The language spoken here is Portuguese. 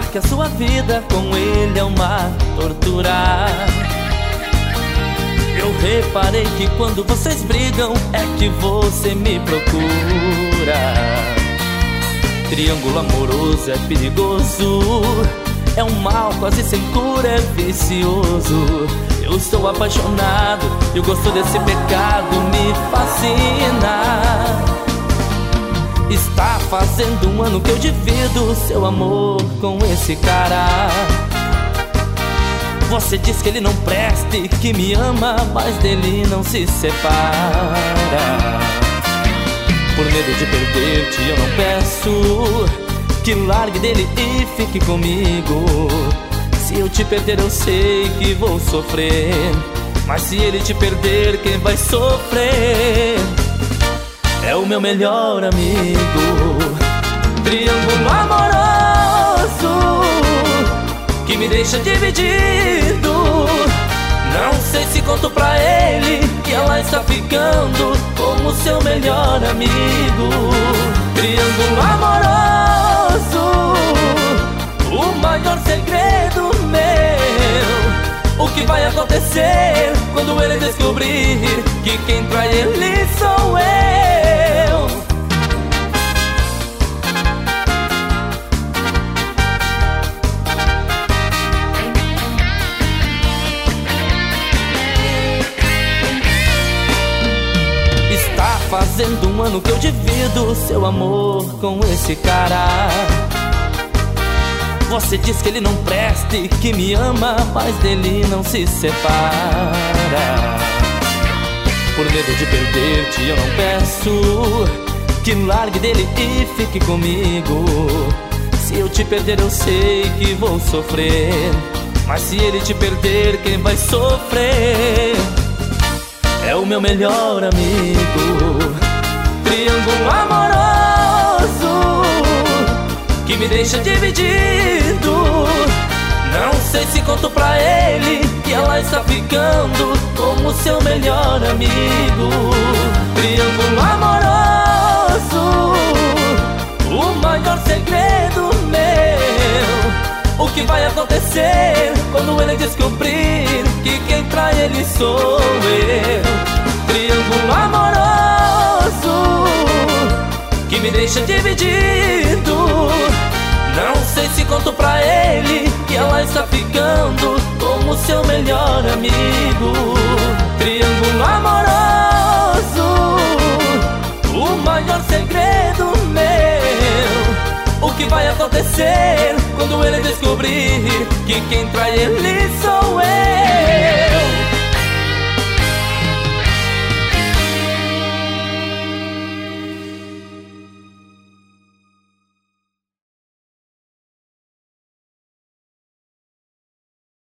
que a sua vida com ele é uma tortura. Eu reparei que quando vocês brigam é que você me procura. Triângulo amoroso é perigoso, é um mal quase sem cura, é vicioso. Eu estou apaixonado e o gosto desse pecado me fascina. Está fazendo um ano que eu divido seu amor com esse cara. Você diz que ele não presta e que me ama, mas dele não se separa. Por medo de perder-te eu não peço que largue dele e fique comigo. Se eu te perder eu sei que vou sofrer, mas se ele te perder quem vai sofrer é o meu melhor amigo. Triângulo amoroso que me deixa dividido. Não sei se conto pra ele que ela está ficando como seu melhor amigo. Triângulo amoroso, o maior segredo meu. O que vai acontecer quando ele descobrir que quem trai ele sou eu? Está fazendo um ano que eu divido seu amor com esse cara. Você diz que ele não presta e que me ama, mas dele não se separa. Por medo de perder-te eu não peço que largue dele e fique comigo. Se eu te perder eu sei que vou sofrer, mas se ele te perder quem vai sofrer é o meu melhor amigo. Triângulo amoroso que me deixa dividido. Não sei se conto pra ele que ela está ficando como seu melhor amigo. Triângulo amoroso, o maior segredo meu. O que vai acontecer quando ele descobrir que quem trai ele sou eu? Triângulo amoroso que me deixa dividido. Não sei se conto pra ele que ela está ficando como seu melhor amigo. Triângulo amoroso, o maior segredo meu. O que vai acontecer quando ele descobrir que quem trai ele sou eu?